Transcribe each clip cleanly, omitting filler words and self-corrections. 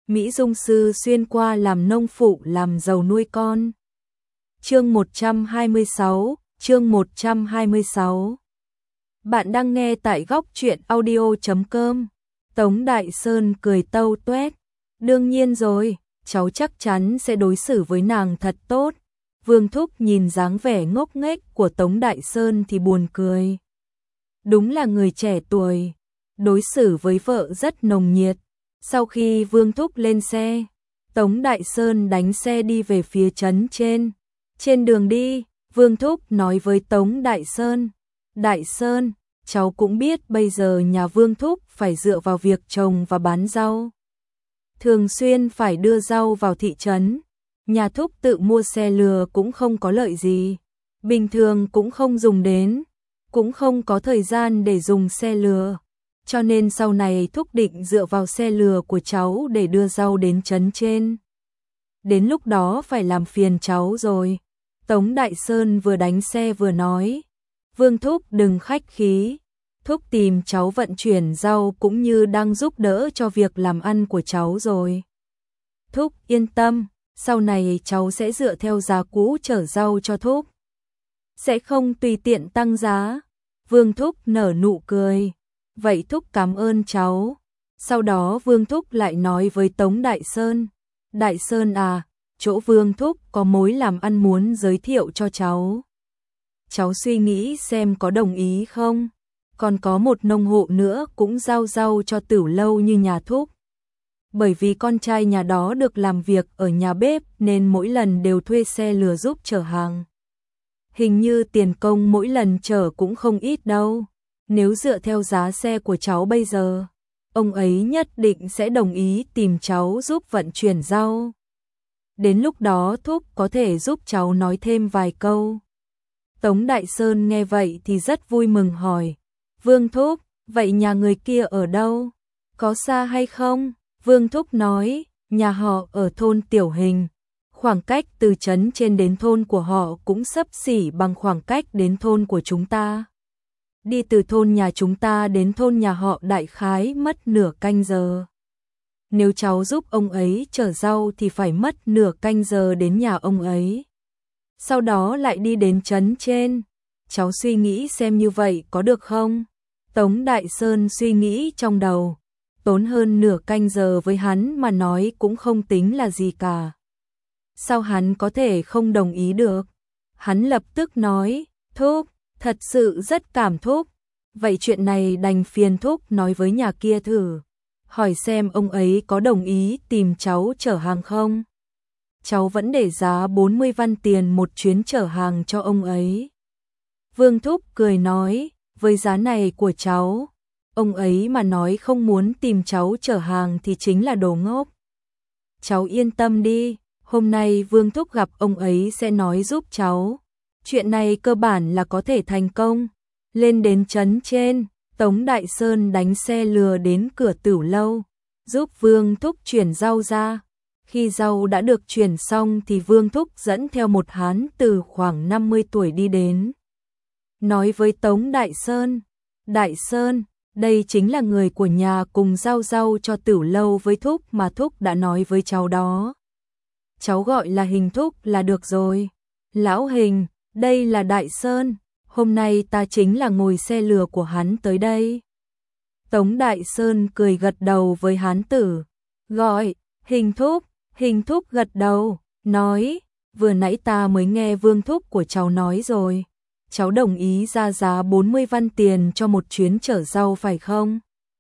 Mỹ Dung sư xuyên qua làm nông phụ làm giàu nuôi con. Chương 126. Bạn đang nghe tại góc truyện audio.com. Tống Đại Sơn cười tâu tuét. Đương nhiên rồi, cháu chắc chắn sẽ đối xử với nàng thật tốt. Vương Thúc nhìn dáng vẻ ngốc nghếch của Tống Đại Sơn thì buồn cười. Đúng là người trẻ tuổi, đối xử với vợ rất nồng nhiệt. Sau khi Vương Thúc lên xe, Tống Đại Sơn đánh xe đi về phía trấn trên. Trên đường đi, Vương Thúc nói với Tống Đại Sơn, Đại Sơn, cháu cũng biết bây giờ nhà Vương Thúc phải dựa vào việc trồng và bán rau. Thường xuyên phải đưa rau vào thị trấn, nhà Thúc tự mua xe lừa cũng không có lợi gì. Bình thường cũng không dùng đến, cũng không có thời gian để dùng xe lừa. Cho nên sau này Thúc định dựa vào xe lừa của cháu để đưa rau đến trấn trên. Đến lúc đó phải làm phiền cháu rồi. Tống Đại Sơn vừa đánh xe vừa nói. Vương Thúc đừng khách khí. Thúc tìm cháu vận chuyển rau cũng như đang giúp đỡ cho việc làm ăn của cháu rồi. Thúc yên tâm, sau này cháu sẽ dựa theo giá cũ chở rau cho Thúc. Sẽ không tùy tiện tăng giá. Vương Thúc nở nụ cười. Vậy Thúc cảm ơn cháu. Sau đó Vương Thúc lại nói với Tống Đại Sơn. Đại Sơn à, chỗ Vương Thúc có mối làm ăn muốn giới thiệu cho cháu. Cháu suy nghĩ xem có đồng ý không? Còn có một nông hộ nữa cũng giao rau cho Tửu Lâu như nhà Thúc. Bởi vì con trai nhà đó được làm việc ở nhà bếp nên mỗi lần đều thuê xe lừa giúp chở hàng. Hình như tiền công mỗi lần chở cũng không ít đâu. Nếu dựa theo giá xe của cháu bây giờ, ông ấy nhất định sẽ đồng ý tìm cháu giúp vận chuyển rau. Đến lúc đó Thúc có thể giúp cháu nói thêm vài câu. Tống Đại Sơn nghe vậy thì rất vui mừng hỏi. Vương Thúc, vậy nhà người kia ở đâu? Có xa hay không? Vương Thúc nói, nhà họ ở thôn Tiểu Hình. Khoảng cách từ trấn trên đến thôn của họ cũng xấp xỉ bằng khoảng cách đến thôn của chúng ta. Đi từ thôn nhà chúng ta đến thôn nhà họ đại khái mất nửa canh giờ. Nếu cháu giúp ông ấy chở rau thì phải mất nửa canh giờ đến nhà ông ấy. Sau đó lại đi đến trấn trên. Cháu suy nghĩ xem như vậy có được không? Tống Đại Sơn suy nghĩ trong đầu. Tốn hơn nửa canh giờ với hắn mà nói cũng không tính là gì cả. Sao hắn có thể không đồng ý được? Hắn lập tức nói, Thúc, thật sự rất cảm Thúc. Vậy chuyện này đành phiền Thúc nói với nhà kia thử. Hỏi xem ông ấy có đồng ý tìm cháu chở hàng không? Cháu vẫn để giá 40 văn tiền một chuyến chở hàng cho ông ấy. Vương Thúc cười nói, với giá này của cháu, ông ấy mà nói không muốn tìm cháu chở hàng thì chính là đồ ngốc. Cháu yên tâm đi, hôm nay Vương Thúc gặp ông ấy sẽ nói giúp cháu. Chuyện này cơ bản là có thể thành công. Lên đến trấn trên, Tống Đại Sơn đánh xe lừa đến cửa Tửu Lâu, giúp Vương Thúc chuyển rau ra. Khi rau đã được chuyển xong thì Vương Thúc dẫn theo một hán từ khoảng 50 tuổi đi đến. Nói với Tống Đại Sơn, Đại Sơn, đây chính là người của nhà cùng giao rau cho Tửu Lâu với Thúc mà Thúc đã nói với cháu đó. Cháu gọi là Hình Thúc là được rồi. Lão Hình, đây là Đại Sơn, hôm nay ta chính là ngồi xe lừa của hắn tới đây. Tống Đại Sơn cười gật đầu với hán tử, gọi, Hình Thúc gật đầu, nói, vừa nãy ta mới nghe Vương Thúc của cháu nói rồi. Cháu đồng ý ra giá 40 văn tiền cho một chuyến chở rau phải không?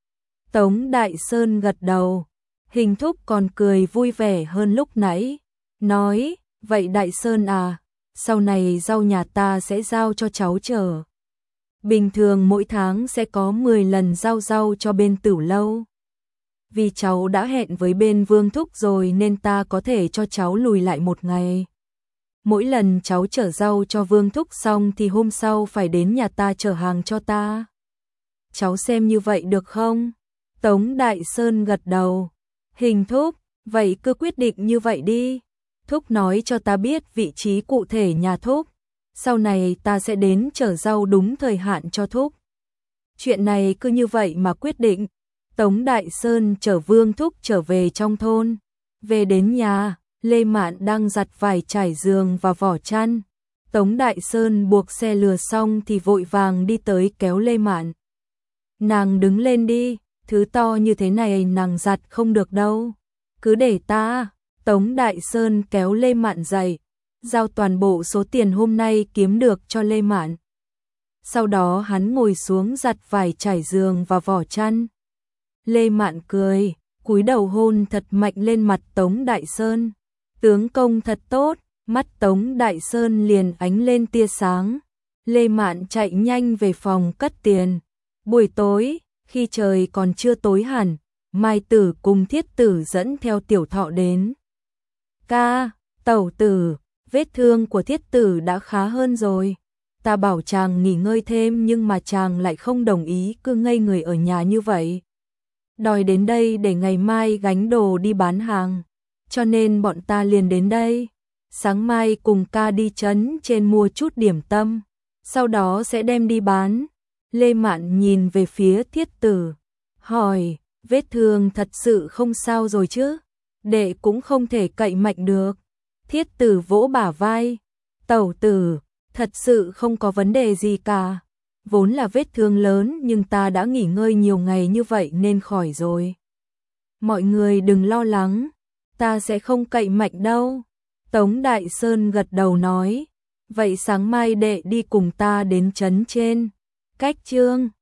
Tống Đại Sơn gật đầu, Hình Thúc còn cười vui vẻ hơn lúc nãy, nói, vậy Đại Sơn à, sau này rau nhà ta sẽ giao cho cháu chở. Bình thường mỗi tháng sẽ có 10 lần giao rau cho bên Tửu Lâu. Vì cháu đã hẹn với bên Vương Thúc rồi nên ta có thể cho cháu lùi lại một ngày. Mỗi lần cháu chở rau cho Vương Thúc xong thì hôm sau phải đến nhà ta chở hàng cho ta. Cháu xem như vậy được không? Tống Đại Sơn gật đầu. Hình Thúc, vậy cứ quyết định như vậy đi. Thúc nói cho ta biết vị trí cụ thể nhà Thúc. Sau này ta sẽ đến chở rau đúng thời hạn cho Thúc. Chuyện này cứ như vậy mà quyết định. Tống Đại Sơn chở Vương Thúc trở về trong thôn. Về đến nhà, Lê Mạn đang giặt vải trải giường và vỏ chăn. Tống Đại Sơn buộc xe lừa xong thì vội vàng đi tới kéo Lê Mạn. Nàng đứng lên đi, thứ to như thế này nàng giặt không được đâu. Cứ để ta. Tống Đại Sơn kéo Lê Mạn dậy, giao toàn bộ số tiền hôm nay kiếm được cho Lê Mạn. Sau đó hắn ngồi xuống giặt vải trải giường và vỏ chăn. Lê Mạn cười, cúi đầu hôn thật mạnh lên mặt Tống Đại Sơn. Tướng công thật tốt, mắt Tống Đại Sơn liền ánh lên tia sáng. Lê Mạn chạy nhanh về phòng cất tiền. Buổi tối, khi trời còn chưa tối hẳn, Mai Tử cùng Thiết Tử dẫn theo Tiểu Thọ đến. Ca, tẩu tử, vết thương của Thiết Tử đã khá hơn rồi. Ta bảo chàng nghỉ ngơi thêm nhưng mà chàng lại không đồng ý, cứ ngây người ở nhà như vậy. Đòi đến đây để ngày mai gánh đồ đi bán hàng. Cho nên bọn ta liền đến đây. Sáng mai cùng ca đi trấn trên mua chút điểm tâm, sau đó sẽ đem đi bán. Lê Mạn nhìn về phía Thiết Tử, hỏi, vết thương thật sự không sao rồi chứ? Đệ cũng không thể cậy mạnh được. Thiết Tử vỗ bả vai, tẩu tử, thật sự không có vấn đề gì cả. Vốn là vết thương lớn nhưng ta đã nghỉ ngơi nhiều ngày như vậy nên khỏi rồi. Mọi người đừng lo lắng, ta sẽ không cậy mạnh đâu. Tống Đại Sơn gật đầu nói, vậy sáng mai đệ đi cùng ta đến trấn trên. Cách chương